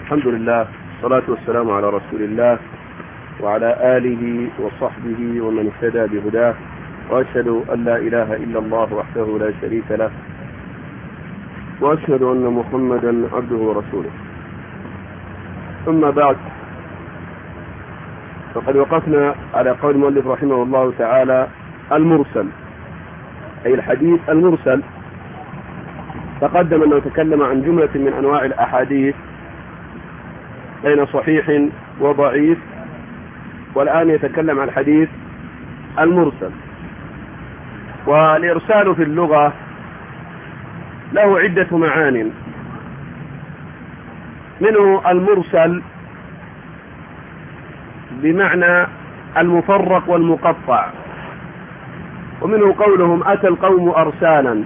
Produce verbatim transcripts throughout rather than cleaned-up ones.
الحمد لله والصلاة والسلام على رسول الله وعلى آله وصحبه ومن اهتدى بهداه، وأشهد أن لا إله إلا الله وحده لا شريك له، وأشهد أن محمدا عبده ورسوله. ثم بعد، فقد وقفنا على قول المؤلف رحمه الله تعالى المرسل، أي الحديث المرسل. تقدم أنه تكلم عن جملة من أنواع الأحاديث بين صحيح وضعيف، والآن يتكلم عن الحديث المرسل. والإرسال في اللغة له عدة معان، منه المرسل بمعنى المفرق والمقطع، ومنه قولهم أتى القوم أرسالا،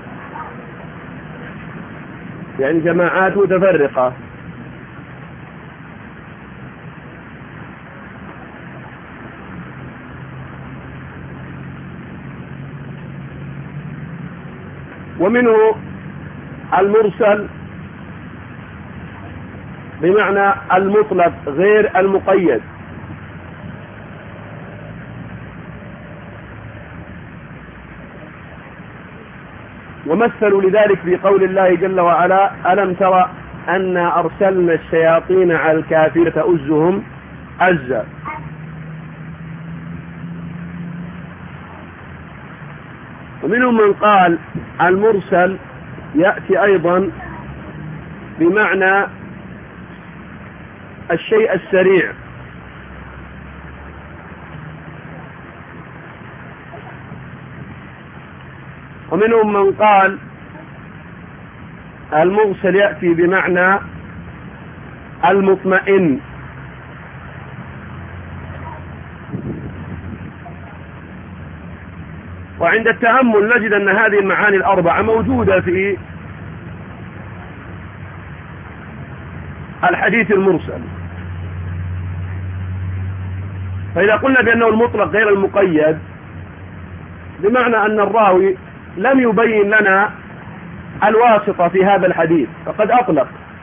يعني جماعات متفرقة. ومنه المرسل بمعنى المطلق غير المقيد، ومثلوا لذلك في قول الله جل وعلا: ألم ترى أنا أرسلنا الشياطين على الكافرين تؤزهم أزا. ومنهم من قال المرسل يأتي أيضا بمعنى الشيء السريع، ومنهم من قال المرسل يأتي بمعنى المطمئن. وعند التأمل نجد أن هذه المعاني الأربعة موجودة في الحديث المرسل. فإذا قلنا بأنه المطلق غير المقيد، بمعنى أن الراوي لم يبين لنا الواسطة في هذا الحديث، فقد أطلق،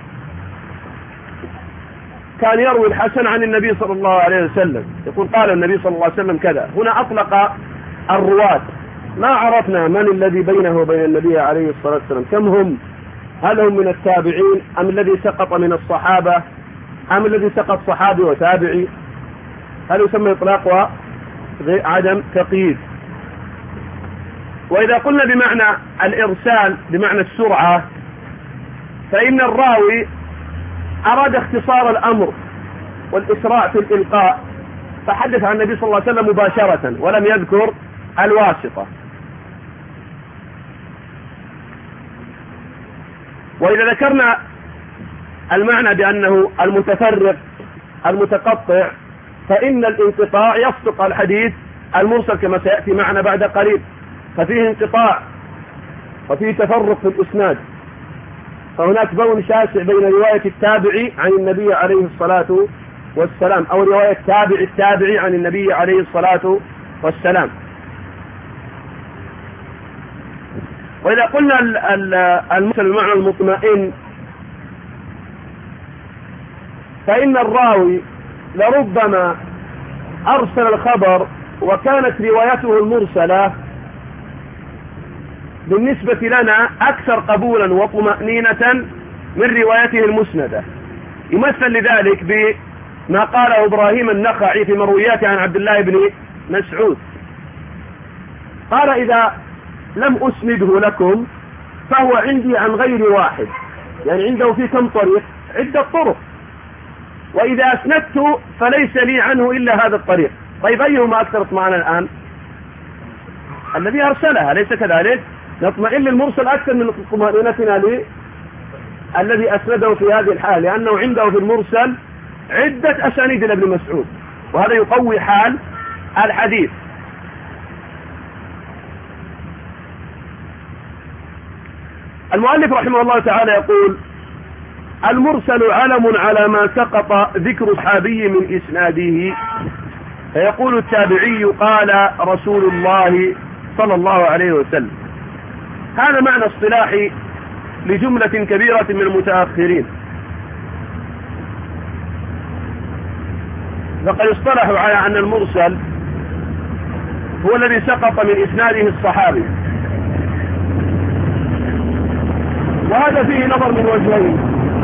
كان يروي الحسن عن النبي صلى الله عليه وسلم، يقول قال النبي صلى الله عليه وسلم كذا. هنا أطلق الرواة، ما عرفنا من الذي بينه وبين النبي عليه الصلاة والسلام، كم هم، هل هم من التابعين أم الذي سقط من الصحابة أم الذي سقط صحابي وتابعي، هل يسمى إطلاق وعدم تقييد. وإذا قلنا بمعنى الإرسال بمعنى السرعة، فإن الراوي أراد اختصار الأمر والإسراع في الإلقاء، فحدث عن النبي صلى الله عليه وسلم مباشرة ولم يذكر الواسطة. وإذا ذكرنا المعنى بأنه المتفرق المتقطع، فإن الانقطاع يصدق الحديث المرسل كما سيأتي معنا بعد قليل، ففيه انقطاع وفيه تفرق في الإسناد، فهناك بون شاسع بين رواية التابعي عن النبي عليه الصلاة والسلام أو رواية تابع التابعي عن النبي عليه الصلاة والسلام. وإذا قلنا المرسل بمعنى المطمئن، فإن الراوي لربما أرسل الخبر وكانت روايته المرسلة بالنسبة لنا أكثر قبولا وطمأنينة من روايته المسندة. يمثل لذلك بما قاله إبراهيم النخعي في مروياته عن عبد الله بن مسعود، قال: إذا لم أسنده لكم فهو عندي عن غير واحد، يعني عنده في كم طريق؟ عدة طرق، وإذا أسندته فليس لي عنه إلا هذا الطريق. طيب أيهما أكثر اطمئنانا الآن؟ الذي أرسلها، ليس كذلك؟ نطمئن للمرسل أكثر من طمأنينتنا الذي أسنده في هذه الحالة، لأنه عنده في المرسل عدة أسانيد لابن مسعود، وهذا يقوي حال الحديث. المؤلف رحمه الله تعالى يقول: المرسل علم على ما سقط ذكر صحابي من إسناده، فيقول التابعي قال رسول الله صلى الله عليه وسلم. هذا معنى اصطلاحي لجملة كبيرة من المتأخرين، فقد اصطلحوا على أن المرسل هو الذي سقط من إسناده الصحابي، وهذا فيه نظر من وجهين.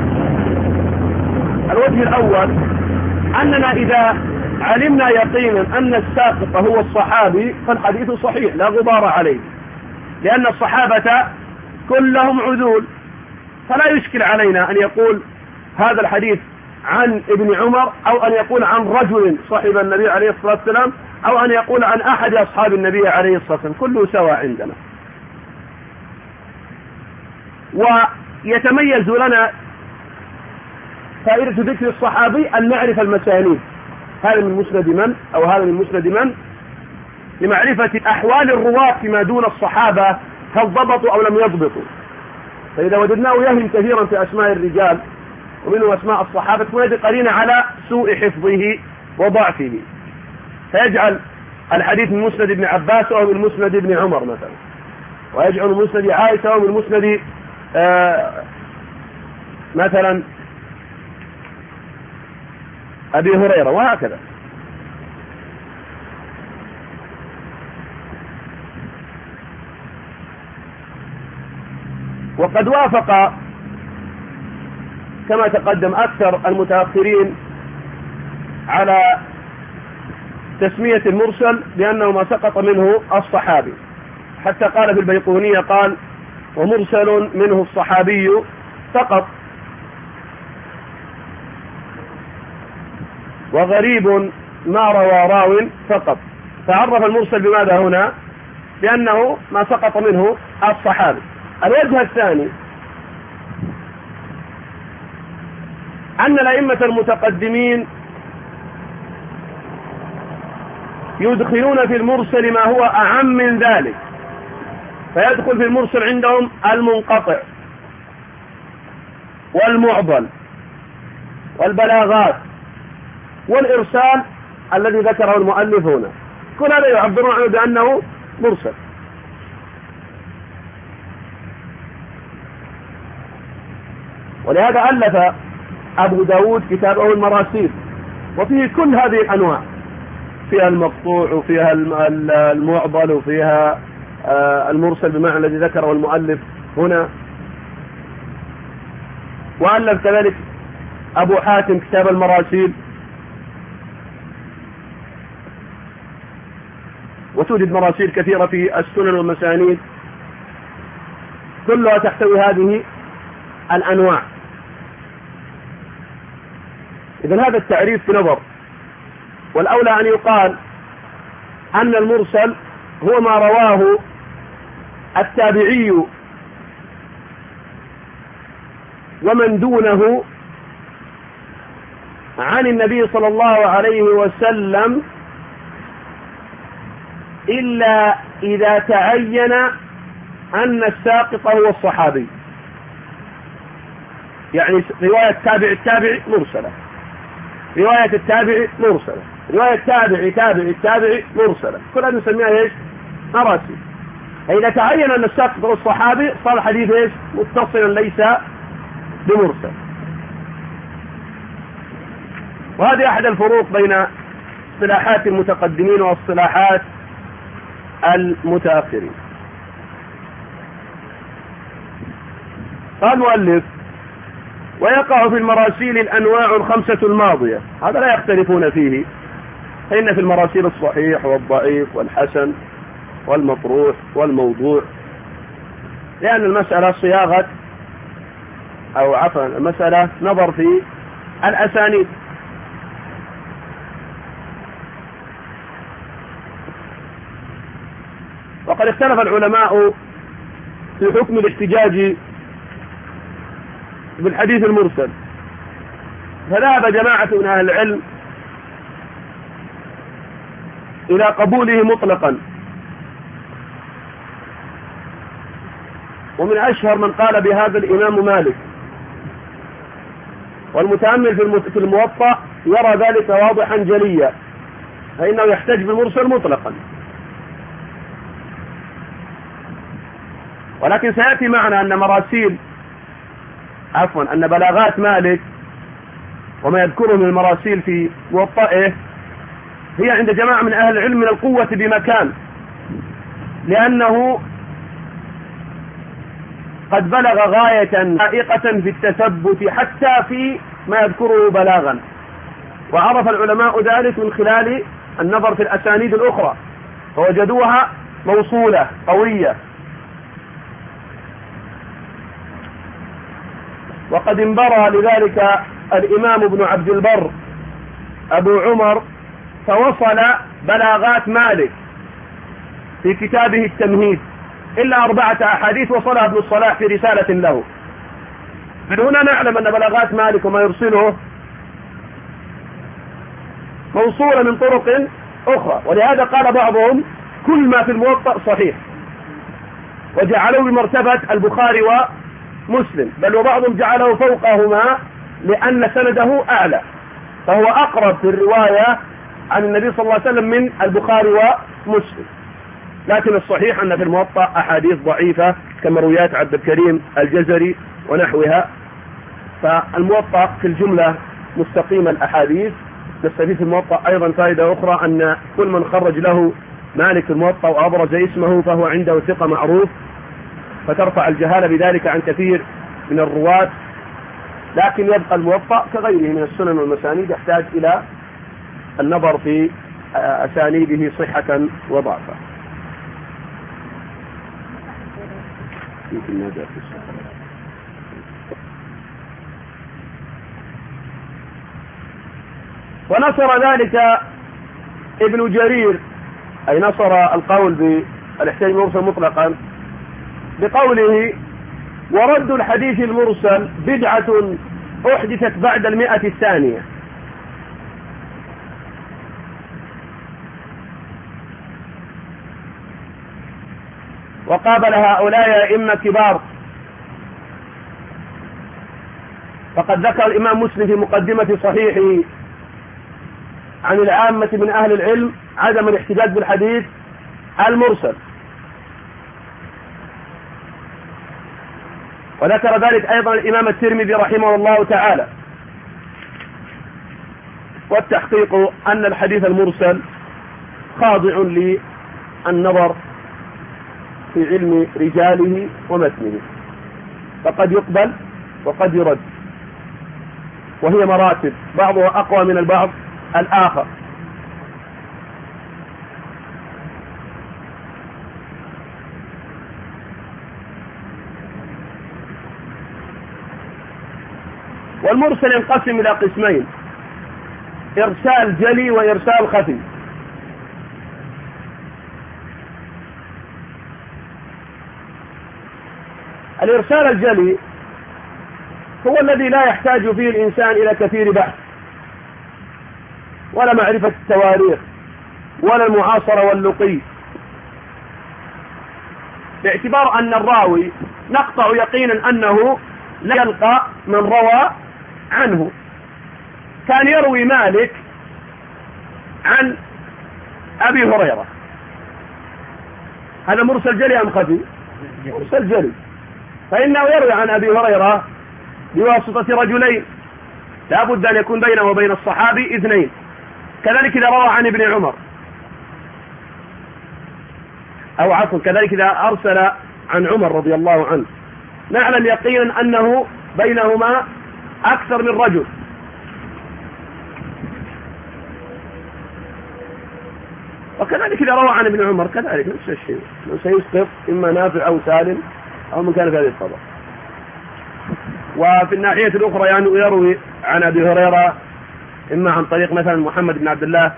الوجه الأول أننا إذا علمنا يقينا أن الساقط هو الصحابي فالحديث صحيح لا غبار عليه، لأن الصحابة كلهم عدول، فلا يشكل علينا أن يقول هذا الحديث عن ابن عمر، أو أن يقول عن رجل صاحب النبي عليه الصلاة والسلام، أو أن يقول عن أحد أصحاب النبي عليه الصلاة والسلام، كله سواء عندنا. ويتميز لنا فائدة ذكر الصحابي أن نعرف المسانيد، هذا من مسند من أو هذا من مسند من، لمعرفة أحوال الرواة فيما دون الصحابة، هل ضبطوا أو لم يضبطوا. فإذا وجدناه يهم كثيرا في أسماء الرجال ومنهم أسماء الصحابة تكون هذه قرينة على سوء حفظه وضعفه، فيجعل الحديث من مسند ابن عباس أو من مسند ابن عمر مثلا، ويجعل من مسند عائشة أو من مسند آه مثلا أبي هريرة، وهكذا. وقد وافق كما تقدم أكثر المتأخرين على تسمية المرسل بأنه ما سقط منه الصحابي، حتى قال في البيقونية قال ومرسل منه الصحابي فقط، وغريب ما روى راو فقط. فعرف المرسل بماذا هنا؟ بأنه ما سقط منه الصحابي. الوجه الثاني أن الأئمة المتقدمين يدخلون في المرسل ما هو أعم من ذلك، فيدخل في المرسل عندهم المنقطع والمعضل والبلاغات والإرسال الذي ذكره المؤلف هنا، كل هذا يعبرون عنه بأنه مرسل. ولهذا ألف أبو داود كتابه المراسيل، وفيه كل هذه الأنواع، فيها المقطوع وفيها المعضل وفيها المرسل بمعنى الذي ذكره المؤلف هنا. وألف كذلك أبو حاتم كتاب المراسيل، وتوجد مراسيل كثيرة في السنن والمسانيد كلها تحتوي هذه الأنواع. إذن هذا التعريف في نظر، والأولى أن يقال أن المرسل هو ما رواه التابعي ومن دونه عن النبي صلى الله عليه وسلم، إلا إذا تعين أن الساقط هو الصحابي. يعني رواية تابع التابع مرسلة، رواية التابع مرسلة، رواية تابع تابع التابع مرسلة، كل هذا نسميها ايش؟ مراسيل. إذا تعين أن الساقط هو الصحابي صار الحديث ايش؟ متصلا ليس بمرسل. وهذه أحد الفروق بين اصطلاحات المتقدمين واصطلاحات المتأخرين. قال المؤلف ويقع في المراسيل الأنواع الخمسة الماضية، هذا لا يختلفون فيه، فإن في المراسيل الصحيح والضعيف والحسن والمطروح والموضوع، لأن المسألة صياغة أو عفوا المسألة نظر في الأسانيد. وقد اختلف العلماء في حكم الاحتجاج بالحديث المرسل، فذهب جماعة من أهل العلم إلى قبوله مطلقا، ومن أشهر من قال بهذا الإمام مالك، والمتأمل في الموطأ يرى ذلك واضحا جليا، فإنه يحتج بالمرسل مطلقا. ولكن سيأتي معنا أن مراسيل عفوا أن بلاغات مالك وما يذكره من المراسيل في موطئه هي عند جماعة من أهل العلم من القوة بمكان، لأنه قد بلغ غاية حقيقة في التثبت حتى في ما يذكره بلاغا، وعرف العلماء ذلك من خلال النظر في الأسانيد الأخرى فوجدوها موصولة قوية. وقد انبرى لذلك الإمام ابن عبد البر أبو عمر فوصل بلاغات مالك في كتابه التمهيد إلا أربعة أحاديث وصلها ابن الصلاح في رسالة له. من هنا نعلم أن بلاغات مالك وما يرسله موصولة من طرق أخرى، ولهذا قال بعضهم كل ما في الموطأ صحيح، وجعلوا بمرتبة البخاري ومسلم، بل وبعضهم جعله فوقهما لأن سنده أعلى، فهو أقرب في الرواية عن النبي صلى الله عليه وسلم من البخاري ومسلم. لكن الصحيح أن في الموطأ أحاديث ضعيفة كمرويات عبد الكريم الجزري ونحوها، فالموطأ في الجملة مستقيم الأحاديث. نستفيد في الموطأ أيضا فائدة أخرى، أن كل من خرج له مالك في الموطأ وأبرز اسمه فهو عنده ثقة معروف، فترفع الجهالة بذلك عن كثير من الرواة. لكن يبقى الموطأ كغيره من السنن والمسانيد يحتاج إلى النظر في أسانيده صحة وضعفا. ونصر ذلك ابن جرير، أي نصر القول بالاحتجاج المرسل مطلقا بقوله: ورد الحديث المرسل بدعة أحدثت بعد المئة الثانية. وقابل هؤلاء أئمة كبار، فقد ذكر الإمام مسلم في مقدمة صحيحه عن العامة من أهل العلم عدم الاحتجاج بالحديث المرسل، وذكر ذلك أيضا الإمام الترمذي رحمه الله تعالى. والتحقيق أن الحديث المرسل خاضع للنظر في علم رجاله ومتنه، فقد يقبل وقد يرد، وهي مراتب بعضها أقوى من البعض الآخر. والمرسل ينقسم إلى قسمين: إرسال جلي وإرسال خفي. الإرسال الجلي هو الذي لا يحتاج فيه الإنسان إلى كثير بحث ولا معرفة التواريخ ولا المعاصرة واللقي، باعتبار أن الراوي نقطع يقينا أنه لا يلقى من روى عنه. كان يروي مالك عن أبي هريرة، هذا مرسل جلي أم خفي؟ مرسل جلي، فإنه يروي عن أبي هريرة بواسطة رجلين لا بد أن يكون بينه وبين الصحابي اثنين. كذلك إذا روى عن ابن عمر، أو عفوا كذلك إذا أرسل عن عمر رضي الله عنه، نعلم يقينا أنه بينهما أكثر من رجل. وكذلك إذا روى عن ابن عمر كذلك نفس الشيء، سيسقط إما نافع أو سالم أو من كان في هذه الطبقة. وفي الناحية الأخرى يعني يروي عن أبي هريرة إما عن طريق مثلا محمد بن عبد الله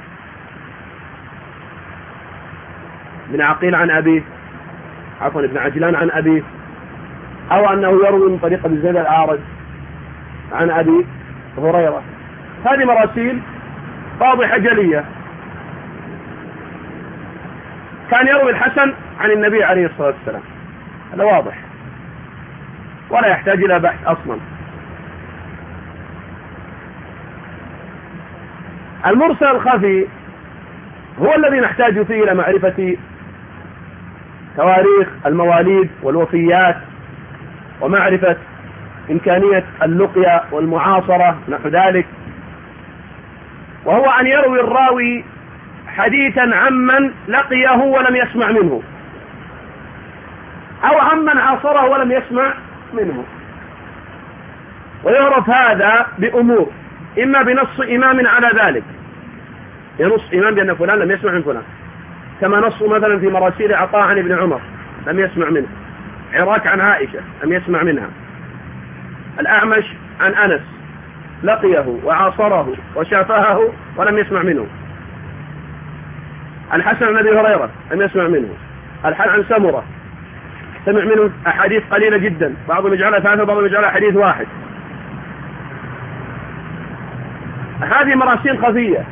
بن عقيل عن أبيه، عفوا ابن عجلان عن أبيه، أو أنه يروي من طريق أبي زيد الأعرج عن أبي هريرة. هذه مراسيل واضحة جلية. كان يروي الحسن عن النبي عليه الصلاة والسلام، هذا واضح ولا يحتاج إلى بحث أصلا. المرسل الخفي هو الذي نحتاج فيه إلى معرفة تواريخ المواليد والوفيات، ومعرفة إمكانية اللقيا والمعاصرة نحو ذلك، وهو أن يروي الراوي حديثا عمن لقيه ولم يسمع منه، أو عمن عاصره ولم يسمع منه. ويعرف هذا بأمور، إما بنص إمام على ذلك، ينص إمام بأن فلان لم يسمع من فلان، كما نص مثلا في مراسيل عطاء عن ابن عمر لم يسمع منه، عراك عن عائشة لم يسمع منها، الأعمش عن أنس لقيه وعاصره وشافهه ولم يسمع منه، الحسن عن أبي هريرة لم يسمع منه، الحسن عن سمرة سمع منه أحاديث قليلة جدا، بعضهم يجعلها ثلاثة وبعضهم يجعلها حديث واحد. هذه مراسيل خفية،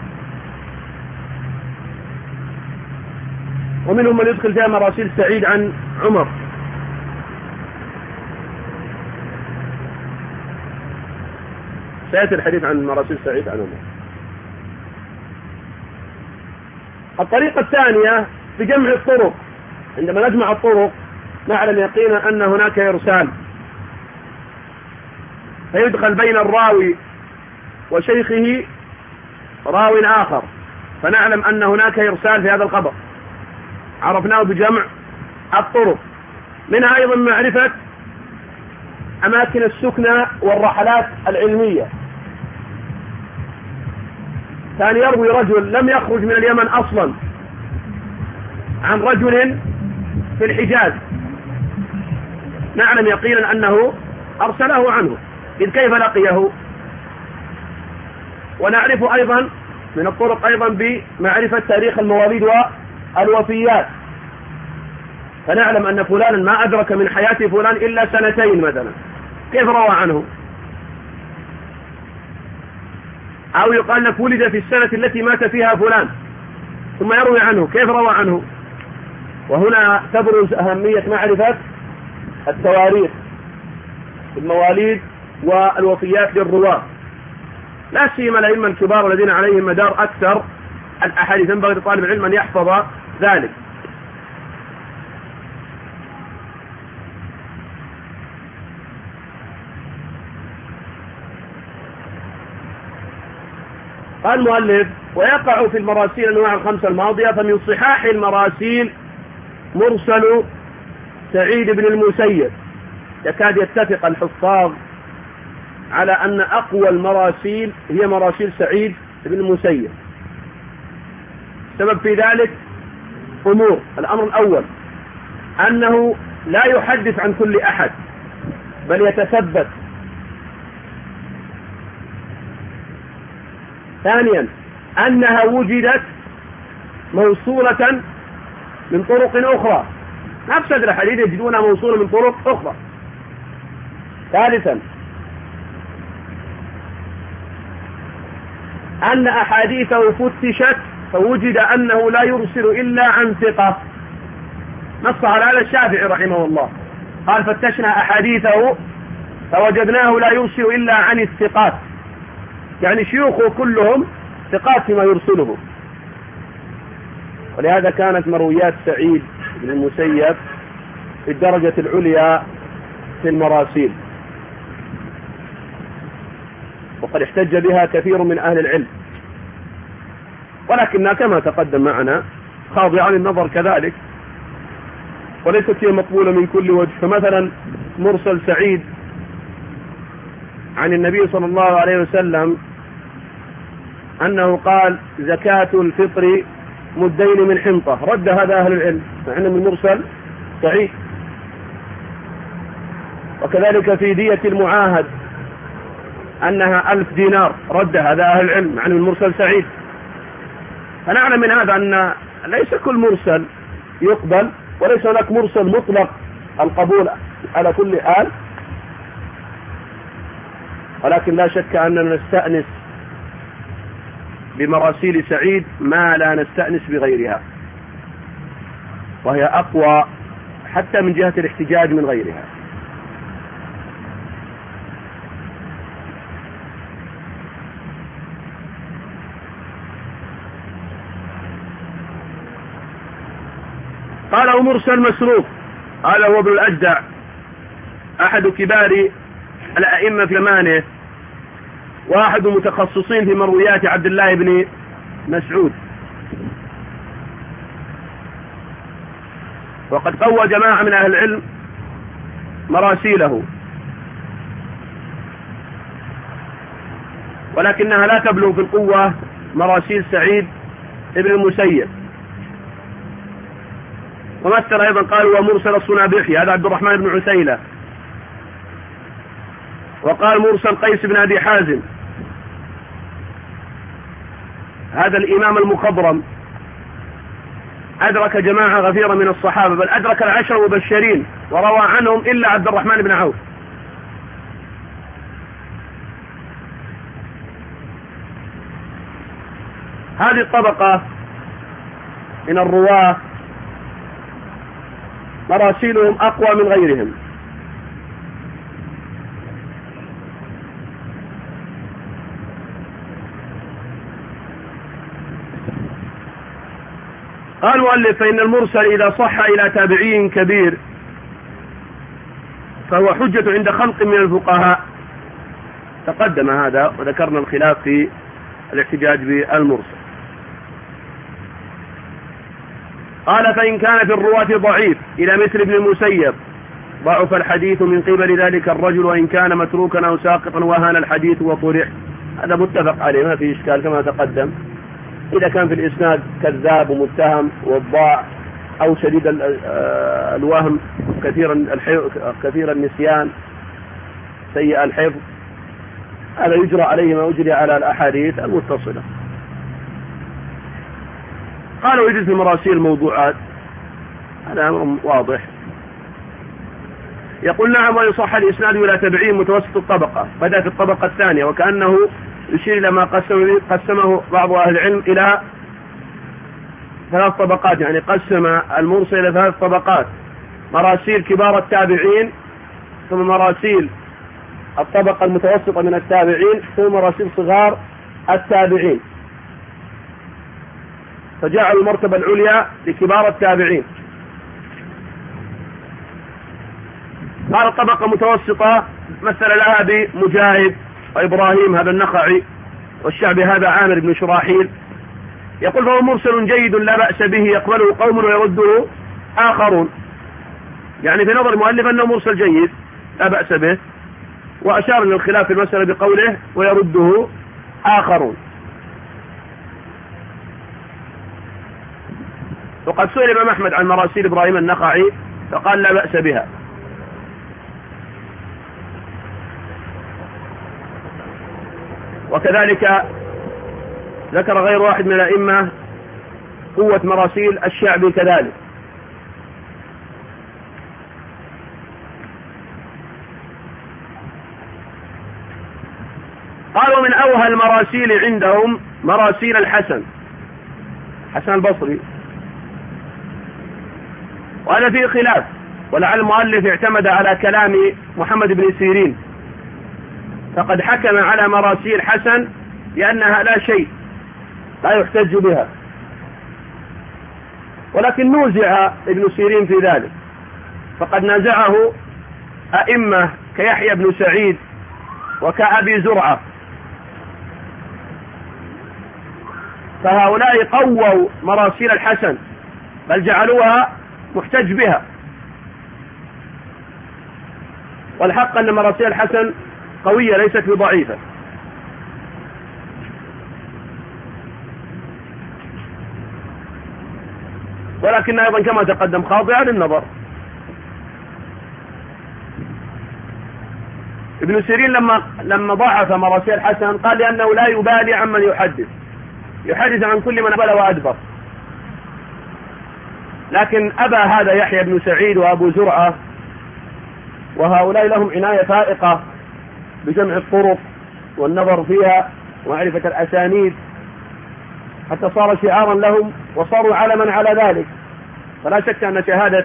ومنهم من يدخل فيها مراسيل سعيد عن عمر. سيأتي الحديث عن مراسيل سعيد عن عمر. الطريقة الثانية بجمع الطرق، عندما نجمع الطرق نعلم يقينا أن هناك إرسال، فيدخل بين الراوي وشيخه راو آخر، فنعلم أن هناك إرسال في هذا الخبر، عرفناه بجمع الطرق. منها أيضا معرفة أماكن السكنى والرحلات العلمية، كان يروي رجل لم يخرج من اليمن أصلا عن رجل في الحجاز، نعلم يقينا أنه أرسله عنه، إذ كيف لقيه. ونعرف أيضا من الطرق أيضا بمعرفة تاريخ المواليد والوفيات، فنعلم أن فلانا ما أدرك من حياة فلان إلا سنتين مثلا، كيف روى عنه؟ أو يقال لك ولد في السنة التي مات فيها فلان ثم يروي عنه، كيف روى عنه؟ وهنا تبرز أهمية معرفة التواريخ المواليد والوفيات للرواة، لا سيما الأئمة الكبار الذين عليهم مدار أكثر الأحاديث، ينبغي لطالب العلم أن يحفظ ذلك. قال المؤلف: ويقع في المراسيل الأنواع الخمسة الماضية، فمن صحاح المراسيل مرسل سعيد بن المسيب. يكاد يتفق الحفاظ على أن أقوى المراسيل هي مراسيل سعيد بن المسيب. السبب في ذلك أمور: الأمر الأول أنه لا يحدث عن كل أحد بل يتثبت. ثانيا أنها وجدت موصولة من طرق أخرى، نفس الحديث يجدونها موصولة من طرق أخرى. ثالثا أن أحاديثه فتشت فوجد أنه لا يرسل إلا عن ثقة، نص على هذا الشافعي رحمه الله، قال: فتشنا أحاديثه فوجدناه لا يرسل إلا عن الثقات، يعني شيوخه كلهم ثقات فيما يرسله. ولهذا كانت مرويات سعيد بن المسيب في الدرجة العليا في المراسيل، وقد احتج بها كثير من أهل العلم، ولكنها كما تقدم معنا خاضعة للنظر كذلك، وليست هي مقبولة من كل وجه. فمثلا مرسل سعيد عن النبي صلى الله عليه وسلم أنه قال: زكاة الفطر مدين من حنطة، رد هذا أهل العلم مع أنه من مرسل سعيد. وكذلك في دية المعاهد أنها ألف دينار، رد هذا أهل العلم مع أنه من مرسل سعيد. فنعلم من هذا أن ليس كل مرسل يقبل، وليس هناك مرسل مطلق القبول على كل حال، ولكن لا شك أننا نستأنس بمراسيل سعيد ما لا نستأنس بغيرها، وهي أقوى حتى من جهة الاحتجاج من غيرها. قال: ومرسل مسروق، هذا هو ابن الأجدع أحد كبار الأئمة في زمانه، واحد متخصصين في مرويات عبد الله بن مسعود، وقد قوى جماعة من أهل العلم مراسيله، ولكنها لا تبلغ في القوة مراسيل سعيد ابن المسيب. ومثل أيضا قالوا ومرسل الصنابحي، هذا عبد الرحمن بن عسيلة، وقال مرسل قيس بن أبي حازم، هذا الإمام المخضرم أدرك جماعة غفيرة من الصحابة، بل أدرك العشر المبشرين وروى عنهم إلا عبد الرحمن بن عوف. هذه الطبقة من الرواة مراسيلهم أقوى من غيرهم. قال المؤلف فإن المرسل إذا صح إلى تابعي كبير فهو حجة عند خلق من الفقهاء. تقدم هذا وذكرنا الخلاف في الاحتجاج بالمرسل. قال فإن كان في الرواة ضعيف إلى مثل ابن المسيب ضعف الحديث من قبل ذلك الرجل، وإن كان متروكا أو ساقطا وهان الحديث وطرح. هذا متفق عليه ما في إشكال كما تقدم. إذا كان في الإسناد كذاب ومتهم وضاع أو شديد الوهم كثيرا كثير النسيان سيء الحفظ، هذا يجرى عليه ما يجري على الأحاديث المتصلة. قالوا يجوز في مراسيل الموضوعات، هذا أمر واضح. يقول نعم ويصح الإسناد إلى تبعين متوسط الطبقة، بدأ في الطبقة الثانية، وكأنه يشير إلى ما قسمه بعض أهل العلم إلى ثلاث طبقات، يعني قسم المرسل إلى ثلاث طبقات: مراسيل كبار التابعين، ثم مراسيل الطبقة المتوسطة من التابعين، ثم مراسيل صغار التابعين، فجعل المرتبة العليا لكبار التابعين. قال الطبقة متوسطة مثل لها بمجاهد وإبراهيم هذا النخعي والشعبي هذا عامر بن شراحيل. يقول فهو مرسل جيد لا بأس به يقبله قوم ويرده آخرون، يعني في نظر المؤلف أنه مرسل جيد لا بأس به، وأشار للخلاف في المسألة بقوله ويرده آخرون. وقد سئل الإمام أحمد عن مراسيل إبراهيم النخعي فقال لا بأس بها. وكذلك ذكر غير واحد من الأئمة قوة مراسيل الشعبي كذلك. قالوا من أوهى المراسيل عندهم مراسيل الحسن حسن البصري، وهذا فيه خلاف، ولعل المؤلف اعتمد على كلام محمد بن سيرين، فقد حكم على مراسيل حسن لأنها لا شيء لا يحتج بها، ولكن نوزع ابن سيرين في ذلك، فقد نازعه أئمة كيحيى بن سعيد وكأبي زرعة، فهؤلاء قووا مراسيل الحسن بل جعلوها محتج بها. والحق أن مراسيل الحسن قوية ليست بضعيفة. ولكن أيضا كما تقدم خاضعة للنظر. ابن سيرين لما لما ضعف مراسيل الحسن قال لأنه لا يبالي عمن يحدث، يحدث عن كل من أقبل وأدبر. لكن أبى هذا يحيى بن سعيد وأبو زرعة، وهؤلاء لهم عناية فائقة بجمع الطرق والنظر فيها ومعرفة الأسانيد، حتى صار شعارا لهم وصاروا علما على ذلك. فلا شك أن شهادة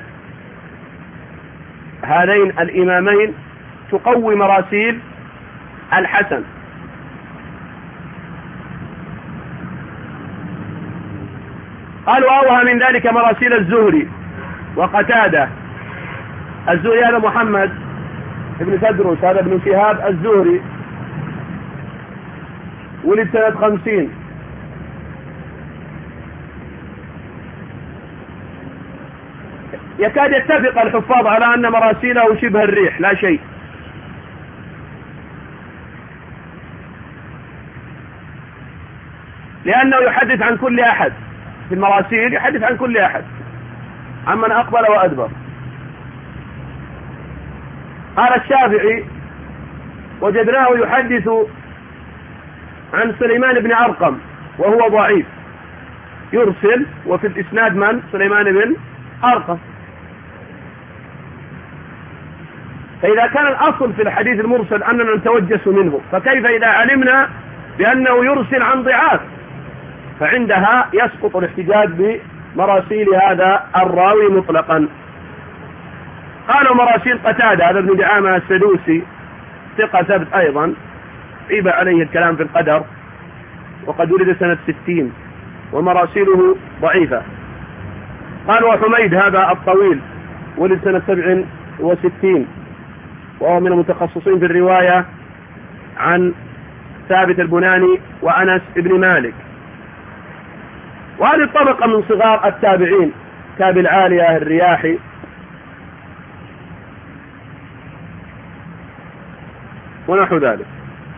هذين الإمامين تقوي مراسيل الحسن. قالوا أوها من ذلك مراسيل الزهري وقتادة. الزهري هذا محمد ابن تدرس، هذا ابن شهاب الزهري، ولد سنة خمسين، يكاد يتفق الحفاظ على أن مراسيله شبه الريح لا شيء، لأنه يحدث عن كل أحد في المراسيل، يحدث عن كل أحد عمن أقبل وأدبر. قال الشافعي: وجدناه يحدث عن سليمان بن أرقم وهو ضعيف، يرسل، وفي الإسناد من؟ سليمان بن أرقم. فإذا كان الأصل في الحديث المرسل أننا نتوجس منه، فكيف إذا علمنا بأنه يرسل عن ضعاف؟ فعندها يسقط الاحتجاج بمراسيل هذا الراوي مطلقا. قالوا مراسيل قتادة، هذا ابن دعامة السدوسي ثقة ثبت أيضا، عيب عليه الكلام في القدر، وقد ولد سنة ستين ومراسيله ضعيفة. قال وحميد هذا الطويل ولد سنة سبع وستين وهو من المتخصصين في الرواية عن ثابت البناني وأنس بن مالك. وهذه الطبقة من صغار التابعين كابي العالية الرياحي. ونحو ذلك.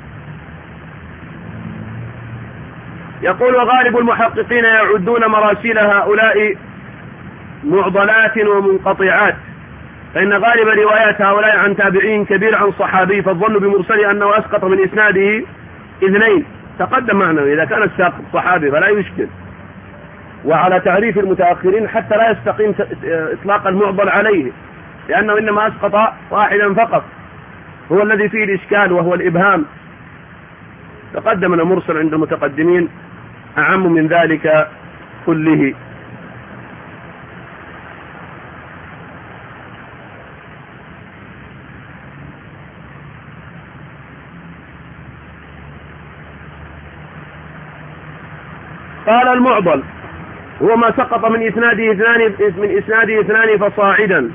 يقول: وغالب المحققين يعدون مراسيل هؤلاء معضلات ومنقطعات، فإن غالب روايات هؤلاء عن تابعين كبير عن صحابي، فالظن بمرسل أنه أسقط من إسناده اثنين. تقدم معنا إذا كان الساقط صحابي فلا يشكل. وعلى تعريف المتأخرين حتى لا يستقيم إطلاق المعضل عليه، لأنه إنما أسقط واحدا فقط هو الذي فيه الإشكال وهو الإبهام. تقدم أن مرسل عند المتقدمين أعم من ذلك كله. قال: المعضل هو ما سقط من إسناده اثنان من إسناده اثنان فصاعدا.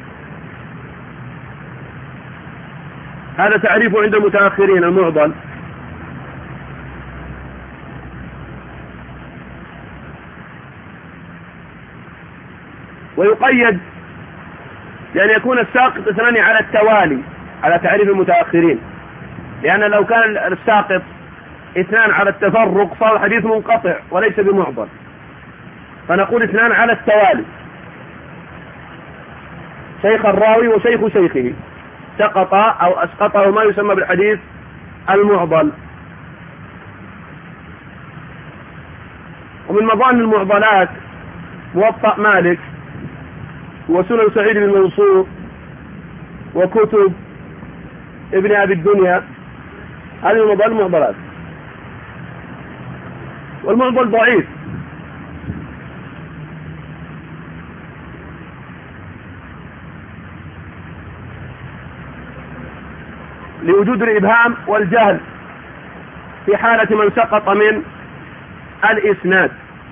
هذا تعريفه عند المتأخرين المعضل. ويقيد لأن يكون الساقط اثنان على التوالي على تعريف المتأخرين، لأن لو كان الساقط اثنان على التفرق صار الحديث منقطع وليس بمعضل، فنقول اثنان على التوالي، شيخ الراوي وشيخ شيخه سقط أو أسقطه ما يسمى بالحديث المعضل. ومن مظان المعضلات موطأ مالك وسنن سعيد بن منصور وكتب ابن أبي الدنيا، هذه مظان المعضلات. والمعضل ضعيف لوجود الإبهام والجهل في حالة من سقط من الإسناد.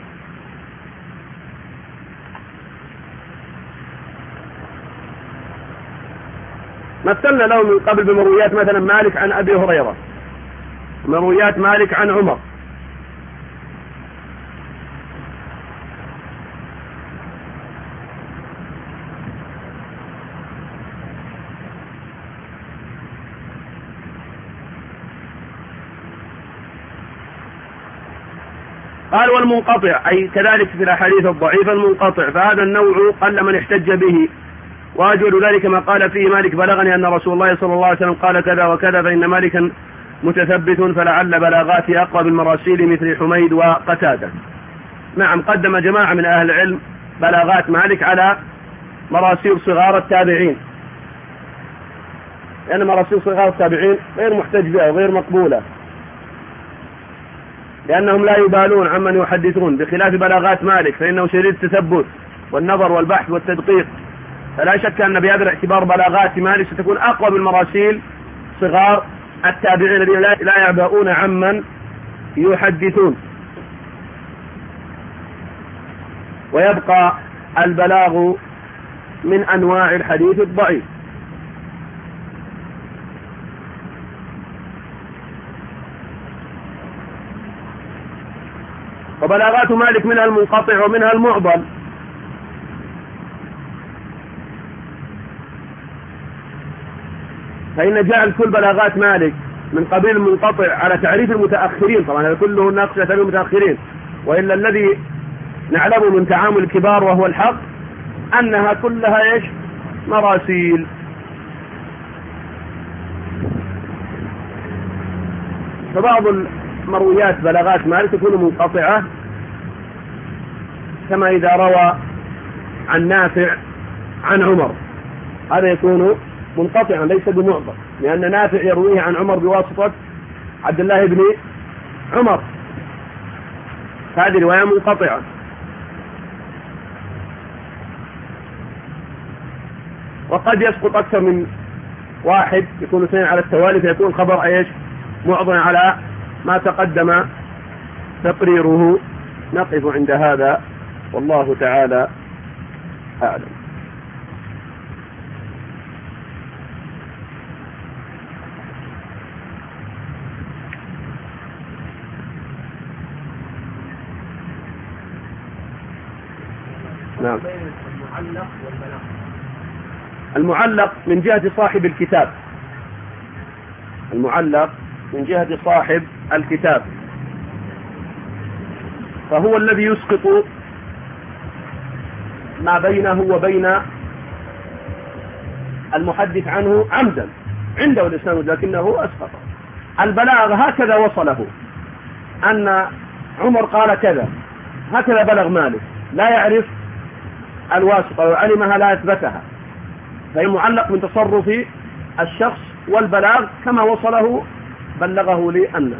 مثلنا له من قبل بمرويات مثلا مالك عن أبي هريرة، مرويات مالك عن عمر. قال: والمنقطع أي كذلك في الأحاديث الضعيفة المنقطع، فهذا النوع قل من احتج به. وأجود ذلك ما قال فيه مالك: بلغني أن رسول الله صلى الله عليه وسلم قال كذا وكذا، فإن مالكا متثبت فلعل بلاغاته أقوى بالمراسيل مثل حميد وقتادة. نعم، قدم جماعة من أهل العلم بلاغات مالك على مراسيل صغار التابعين، لأن مراسيل صغار التابعين غير محتج بها وغير مقبولة، لأنهم لا يبالون عمن يحدثون، بخلاف بلاغات مالك فإنه شديد التثبت والنظر والبحث والتدقيق. فلا شك أن بهذا الاعتبار بلاغات مالك ستكون أقوى من مراسيل صغار التابعين الذين لا يعبؤون عمن يحدثون. ويبقى البلاغ من أنواع الحديث الضعيف. وبلاغات مالك منها المنقطع ومنها المعضل. فإن جعل كل بلاغات مالك من قبيل منقطع على تعريف المتأخرين، طبعا هذا كله ناقص تعريف المتأخرين، وإلا الذي نعلمه من تعامل الكبار وهو الحق أنها كلها إيش؟ مراسيل. فبعض المرويات بلاغات مالك تكون منقطعة، كما إذا روى عن نافع عن عمر، هذا يكون منقطعا ليس بمعضل، لأن نافع يرويه عن عمر بواسطة عبد الله بن عمر، هذه رواية منقطعة. وقد يسقط أكثر من واحد، يكون اثنين على التوالي، فيكون الخبر ايش؟ معضل على ما تقدم تقريره. نقف عند هذا والله تعالى أعلم. نعم. المعلق والبلاغ. المعلق من جهة صاحب الكتاب، المعلق من جهة صاحب الكتاب فهو الذي يسقط ما بينه وبين المحدث عنه عمدا، عنده الإسناد لكنه أسقط. البلاغ هكذا وصله أن عمر قال كذا، هكذا بلغ مالك، لا يعرف الواسطة وعلمها لا يثبتها، فهي معلق من تصرف الشخص، والبلاغ كما وصله بلغه للناس.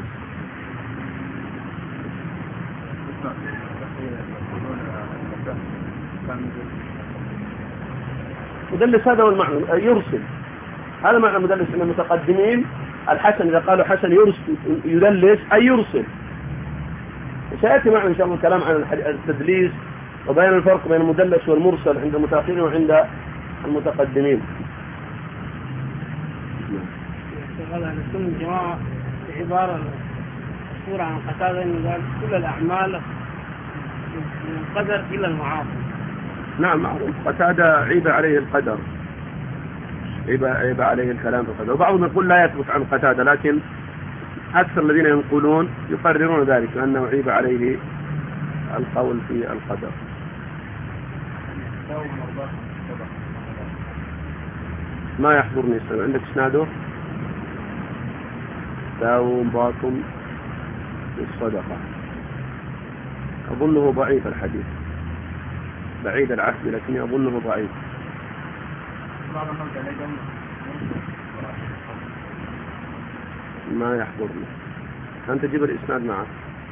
مدلس هذا هو المعنى، يرسل، هذا معنى مدلس. ان المتقدمين الحسن اذا قالوا حسن يرسل يدلس اي يرسل. وسياتي معنا ان شاء الله الكلام عن التدليس وبين الفرق بين المدلس والمرسل عند المتاخرين وعند المتقدمين. هذا نكون الجماعة بعبارة مشهورة عن قتادة إنه قال كل الأعمال من القدر إلا المعاصي. نعم معروف، قتادة عيب عليه القدر، عيب, عيب عليه الكلام في القدر. وبعضهم يقول لا يثبت عن قتادة، لكن أكثر الذين ينقلون يقررون ذلك لأنه عيب عليه القول في القدر. ما يحضرني السنة. عندك اسناده؟ داوم باكم بالصدقة. أظنه ضعيف الحديث، بعيد العهد، لكن أظنه ضعيف. ما يحضرني. أنت جيب الإسناد معك.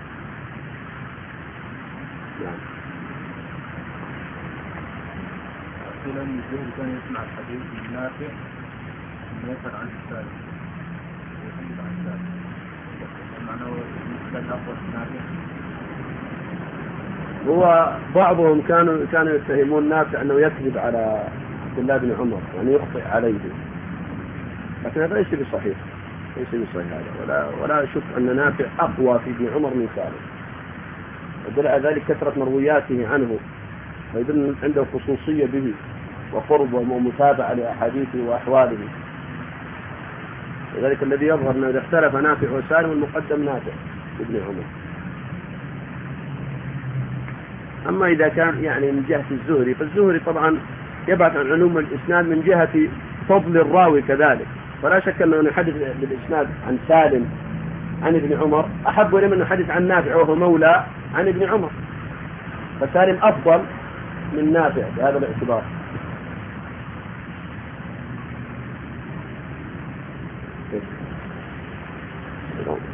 نعم. أصلا الزهد كان يسمع الحديث النافع يسأل عن السالم يحدث عن السالم، معناه كان أفضل النافع. هو بعضهم كانوا كانوا يتهمون نافع أنه يكذب على عبد الله بن عمر، يعني يخطئ عليه، لكن هذا ليس بصحيح، ليس بصحيح هذا، ولا ولا أشك أن نافع أقوى في ابن عمر من سالم، ودل على ذلك كثرة مروياته عنه، ويدل عنده خصوصية به وقرب ومتابعة لأحاديثه وأحواله. لذلك الذي يظهر أنه إذا اختلف نافع وسالم المقدم نافع ابن عمر. أما إذا كان يعني من جهة الزهري، فالزهري طبعا يبحث عن علوم الإسناد من جهة فضل الراوي كذلك، فلا شك أنه يحدث بالإسناد عن سالم عن ابن عمر أحب إليه من يحدث عن نافع وهو مولى عن ابن عمر، فسالم أفضل من نافع بهذا الاعتبار. Thank you.